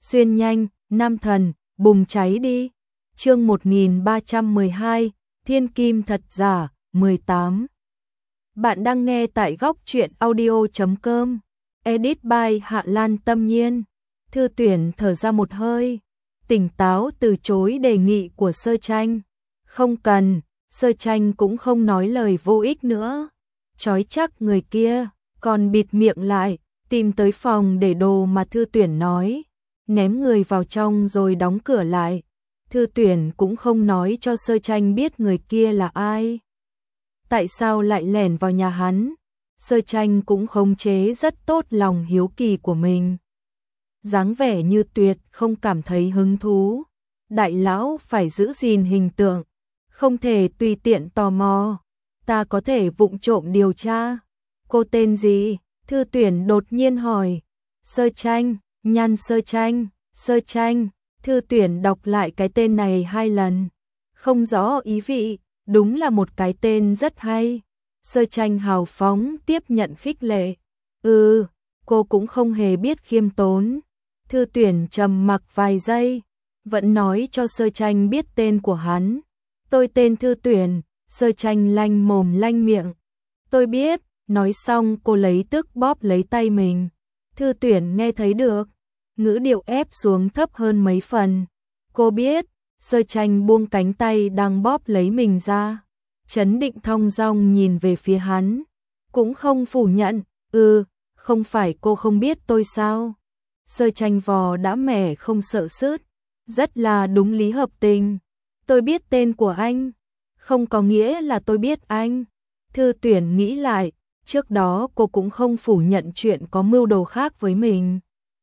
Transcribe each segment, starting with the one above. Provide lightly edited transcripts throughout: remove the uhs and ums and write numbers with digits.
xuyên nhanh, nam thần, bùng cháy đi. Chương 1312, Thiên Kim thật giả, 18. Bạn đang nghe tại góc truyện audio.com. Edit by Hạ Lan Tâm Nhiên. Thư Tuyển thở ra một hơi, tỉnh táo từ chối đề nghị của Sơ Tranh. Không cần, Sơ Tranh cũng không nói lời vô ích nữa. Chói chắc người kia, còn bịt miệng lại, tìm tới phòng để đồ mà Thư Tuyển nói, ném người vào trong rồi đóng cửa lại. Thư Tuyển cũng không nói cho Sơ Tranh biết người kia là ai. Tại sao lại lẻn vào nhà hắn? Sơ Tranh cũng khống chế rất tốt lòng hiếu kỳ của mình. Dáng vẻ như tuyệt không cảm thấy hứng thú. Đại lão phải giữ gìn hình tượng, không thể tùy tiện tò mò. Ta có thể vụng trộm điều tra. Cô tên gì? Thư Tuyển đột nhiên hỏi. Sơ Tranh, Nhan Sơ Tranh, Sơ Tranh. Thư Tuyển đọc lại cái tên này 2 lần. Không rõ ý vị, đúng là một cái tên rất hay. Sơ Tranh hào phóng tiếp nhận khích lệ. Cô cũng không hề biết khiêm tốn. Thư Tuyển trầm mặc vài giây, vẫn nói cho Sơ Tranh biết tên của hắn. Tôi tên Thư Tuyển. Sơ Tranh lanh mồm lanh miệng. Tôi biết. Nói xong cô lấy tức bóp lấy tay mình. Thư Tuyển nghe thấy được, ngữ điệu ép xuống thấp hơn mấy phần. Cô biết. Sơ Tranh buông cánh tay đang bóp lấy mình ra, trấn định thong dong nhìn về phía hắn, cũng không phủ nhận. Không phải cô không biết tôi sao? Sơ Tranh vò đã mẻ không sợ sứt, rất là đúng lý hợp tình. Tôi biết tên của anh, không có nghĩa là tôi biết anh. Thư Tuyển nghĩ lại, trước đó cô cũng không phủ nhận chuyện có mưu đồ khác với mình.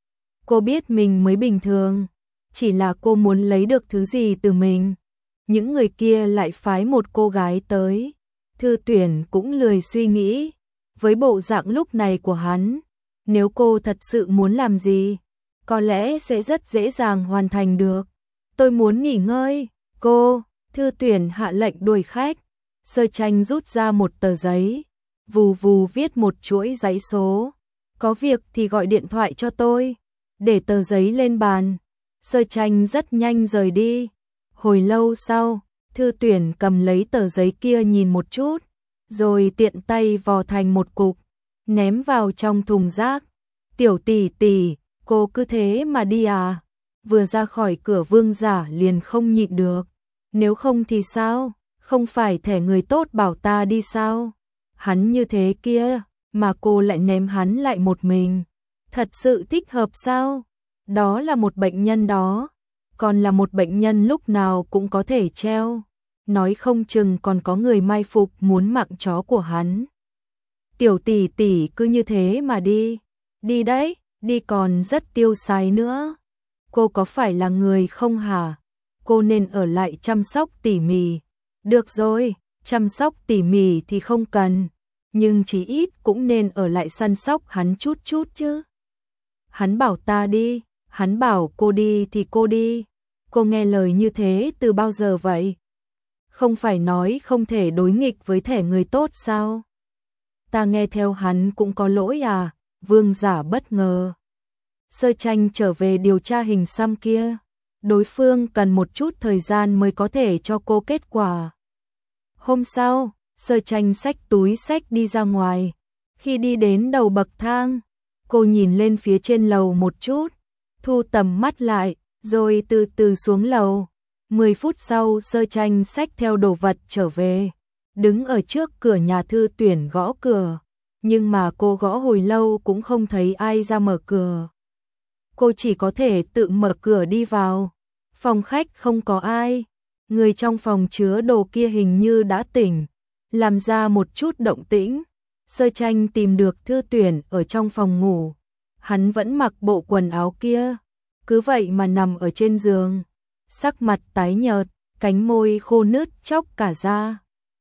Cô biết mình mới bình thường, chỉ là cô muốn lấy được thứ gì từ mình. Những người kia lại phái một cô gái tới. Thư Tuyển cũng lười suy nghĩ. Với bộ dạng lúc này của hắn, nếu cô thật sự muốn làm gì, có lẽ sẽ rất dễ dàng hoàn thành được. Tôi muốn nghỉ ngơi. Cô. Thư Tuyển hạ lệnh đuổi khách. Sơ Tranh rút ra một tờ giấy, vù vù viết một chuỗi dãy số. Có việc thì gọi điện thoại cho tôi. Để tờ giấy lên bàn. Sơ Tranh rất nhanh rời đi. Hồi lâu sau, Thư Tuyển cầm lấy tờ giấy kia nhìn một chút, rồi tiện tay vò thành một cục, ném vào trong thùng rác. Tiểu tỷ tỷ, cô cứ thế mà đi à? Vừa ra khỏi cửa Vương Giả liền không nhịn được. Nếu không thì sao? Không phải thẻ người tốt bảo ta đi sao? Hắn như thế kia, mà cô lại ném hắn lại một mình. Thật sự thích hợp sao? Đó là một bệnh nhân đó. Còn là một bệnh nhân lúc nào cũng có thể treo. Nói không chừng còn có người mai phục muốn mạng chó của hắn. Tiểu tỷ tỷ cứ như thế mà đi. Đi đấy, đi còn rất tiêu sái nữa. Cô có phải là người không hả? Cô nên ở lại chăm sóc tỉ mỉ. Được rồi, chăm sóc tỉ mỉ thì không cần, nhưng chí ít cũng nên ở lại săn sóc hắn chút chút chứ. Hắn bảo ta đi, hắn bảo cô đi thì cô đi. Cô nghe lời như thế từ bao giờ vậy? Không phải nói không thể đối nghịch với thẻ người tốt sao? Ta nghe theo hắn cũng có lỗi à? Vương Giả bất ngờ. Sơ Tranh trở về điều tra hình xăm kia. Đối phương cần một chút thời gian mới có thể cho cô kết quả. Hôm sau, Sơ Tranh xách túi xách đi ra ngoài. Khi đi đến đầu bậc thang, cô nhìn lên phía trên lầu một chút, thu tầm mắt lại, rồi từ từ xuống lầu. 10 phút sau Sơ Tranh xách theo đồ vật trở về, đứng ở trước cửa nhà Thư Tuyển gõ cửa. Nhưng mà cô gõ hồi lâu cũng không thấy ai ra mở cửa. Cô chỉ có thể tự mở cửa đi vào. Phòng khách không có ai. Người trong phòng chứa đồ kia hình như đã tỉnh, làm ra một chút động tĩnh. Sơ Tranh tìm được Thư Tuyển ở trong phòng ngủ. Hắn vẫn mặc bộ quần áo kia, cứ vậy mà nằm ở trên giường, sắc mặt tái nhợt, cánh môi khô nứt chóc cả da.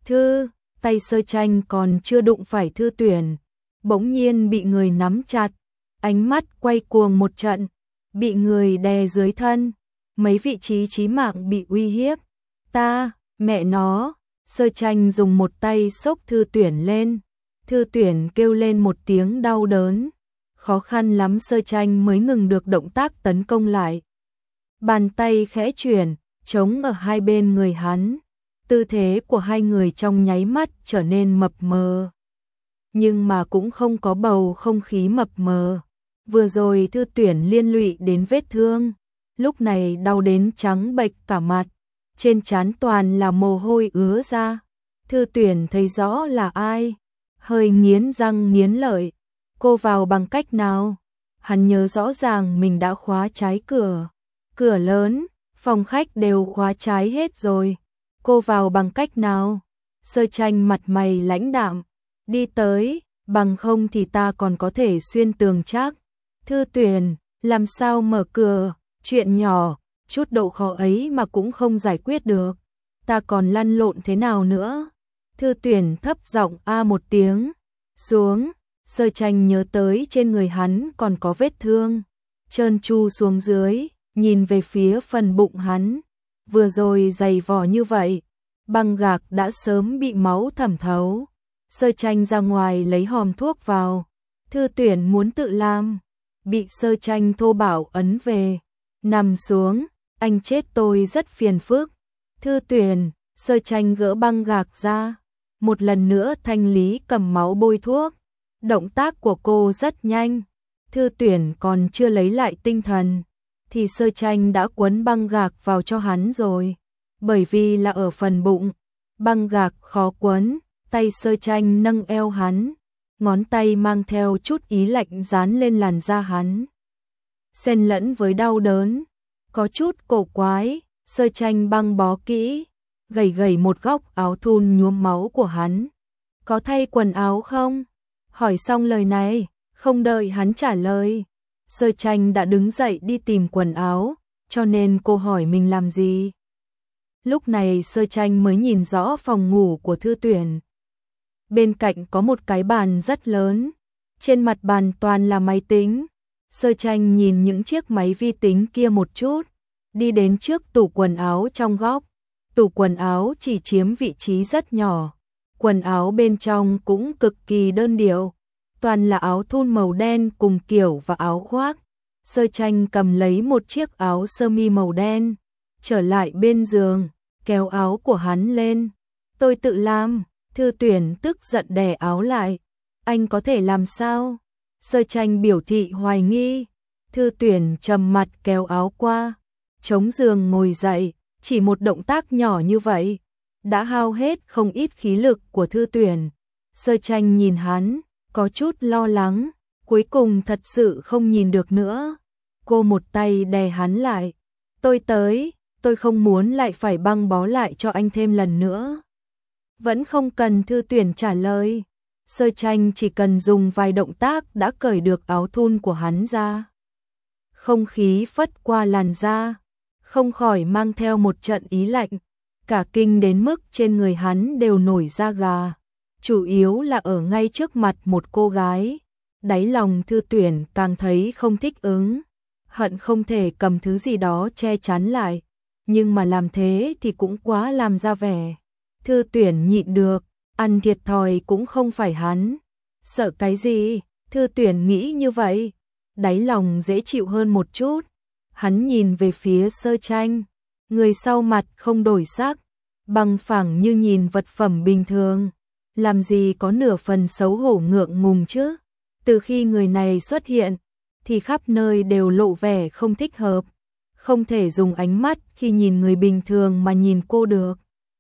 Tay Sơ Tranh còn chưa đụng phải Thư Tuyển, bỗng nhiên bị người nắm chặt, ánh mắt quay cuồng một trận, bị người đè dưới thân, mấy vị trí chí mạng bị uy hiếp. Mẹ nó. Sơ Tranh dùng một tay xốc Thư Tuyển lên. Thư Tuyển kêu lên một tiếng đau đớn, khó khăn lắm Sơ Tranh mới ngừng được động tác tấn công lại. Bàn tay khẽ chuyển, chống ở hai bên người hắn. Tư thế của hai người trong nháy mắt trở nên mập mờ. Nhưng mà cũng không có bầu không khí mập mờ. Vừa rồi Thư Tuyển liên lụy đến vết thương, lúc này đau đến trắng bệch cả mặt, trên trán toàn là mồ hôi ứa ra. Thư Tuyển thấy rõ là ai, hơi nghiến răng nghiến lợi. Cô vào bằng cách nào? Hắn nhớ rõ ràng mình đã khóa trái cửa. Cửa lớn, phòng khách đều khóa trái hết rồi. Cô vào bằng cách nào? Sơ Tranh mặt mày lãnh đạm, đi tới, bằng không thì ta còn có thể xuyên tường chắc. Thư Tuyển, làm sao mở cửa, chuyện nhỏ, chút độ khó ấy mà cũng không giải quyết được. Ta còn lăn lộn thế nào nữa? Thư Tuyển thấp giọng a một tiếng, xuống. Sơ Tranh nhớ tới trên người hắn còn có vết thương, trơn tru xuống dưới, nhìn về phía phần bụng hắn. Vừa rồi dày vò như vậy, băng gạc đã sớm bị máu thẩm thấu. Sơ Tranh ra ngoài lấy hòm thuốc vào. Thư Tuyển muốn tự làm, bị Sơ Tranh thô bạo ấn về. Nằm xuống, anh chết tôi rất phiền phức. Thư Tuyển, Sơ Tranh gỡ băng gạc ra, một lần nữa thanh lý cầm máu bôi thuốc. Động tác của cô rất nhanh. Thư Tuyển còn chưa lấy lại tinh thần thì Sơ Tranh đã quấn băng gạc vào cho hắn rồi. Bởi vì là ở phần bụng, băng gạc khó quấn. Tay Sơ Tranh nâng eo hắn, ngón tay mang theo chút ý lạnh dán lên làn da hắn, xen lẫn với đau đớn, có chút cổ quái. Sơ Tranh băng bó kỹ, gẩy gẩy một góc áo thun nhuốm máu của hắn. Có thay quần áo không? Hỏi xong lời này, không đợi hắn trả lời, Sơ Tranh đã đứng dậy đi tìm quần áo, cho nên cô hỏi mình làm gì. Lúc này Sơ Tranh mới nhìn rõ phòng ngủ của Thư Tuyển. Bên cạnh có một cái bàn rất lớn, trên mặt bàn toàn là máy tính. Sơ Tranh nhìn những chiếc máy vi tính kia một chút, đi đến trước tủ quần áo trong góc. Tủ quần áo chỉ chiếm vị trí rất nhỏ, quần áo bên trong cũng cực kỳ đơn điệu, toàn là áo thun màu đen cùng kiểu và áo khoác. Sơ Tranh cầm lấy một chiếc áo sơ mi màu đen, trở lại bên giường, kéo áo của hắn lên. Tôi tự làm. Thư Tuyển tức giận đè áo lại. Anh có thể làm sao? Sơ Tranh biểu thị hoài nghi. Thư Tuyển trầm mặt kéo áo qua, chống giường ngồi dậy. Chỉ một động tác nhỏ như vậy đã hao hết không ít khí lực của Thư Tuyển. Sơ Tranh nhìn hắn, có chút lo lắng, cuối cùng thật sự không nhìn được nữa. Cô một tay đè hắn lại. Tôi tới, tôi không muốn lại phải băng bó lại cho anh thêm lần nữa. Vẫn không cần Thư Tuyển trả lời. Sơ Tranh chỉ cần dùng vài động tác đã cởi được áo thun của hắn ra. Không khí phất qua làn da, không khỏi mang theo một trận ý lạnh, cả kinh đến mức trên người hắn đều nổi da gà. Chủ yếu là ở ngay trước mặt một cô gái. Đáy lòng Thư Tuyển càng thấy không thích ứng, hận không thể cầm thứ gì đó che chắn lại, nhưng mà làm thế thì cũng quá làm ra vẻ. Thư Tuyển nhịn được, ăn thiệt thòi cũng không phải hắn. Sợ cái gì? Thư Tuyển nghĩ như vậy, đáy lòng dễ chịu hơn một chút. Hắn nhìn về phía Sơ Tranh, người sau mặt không đổi sắc, bằng phẳng như nhìn vật phẩm bình thường. Làm gì có nửa phần xấu hổ ngượng ngùng chứ? Từ khi người này xuất hiện, thì khắp nơi đều lộ vẻ không thích hợp. Không thể dùng ánh mắt khi nhìn người bình thường mà nhìn cô được.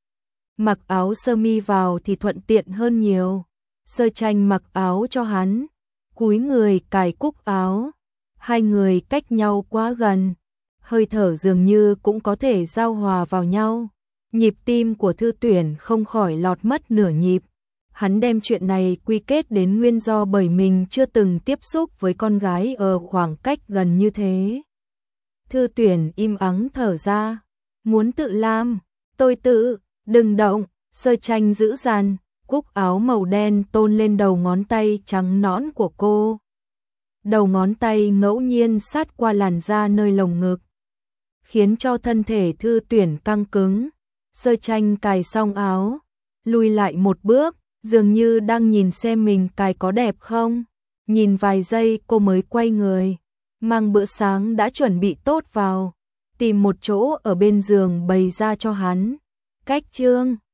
Mặc áo sơ mi vào thì thuận tiện hơn nhiều. Sơ Tranh mặc áo cho hắn, cúi người cài cúc áo. Hai người cách nhau quá gần, hơi thở dường như cũng có thể giao hòa vào nhau. Nhịp tim của Thư Tuyển không khỏi lọt mất nửa nhịp. Hắn đem chuyện này quy kết đến nguyên do bởi mình chưa từng tiếp xúc với con gái ở khoảng cách gần như thế. Thư Tuyển im ắng thở ra, muốn tự làm, tôi tự, đừng động. Sơ Tranh giữ dằn, cúc áo màu đen tôn lên đầu ngón tay trắng nõn của cô. Đầu ngón tay ngẫu nhiên sát qua làn da nơi lồng ngực, khiến cho thân thể Thư Tuyển căng cứng. Sơ Tranh cài xong áo, lùi lại một bước, dường như đang nhìn xem mình cài có đẹp không. nhìn vài giây cô mới quay người, mang bữa sáng đã chuẩn bị tốt vào, tìm một chỗ ở bên giường bày ra cho hắn. Cách Chương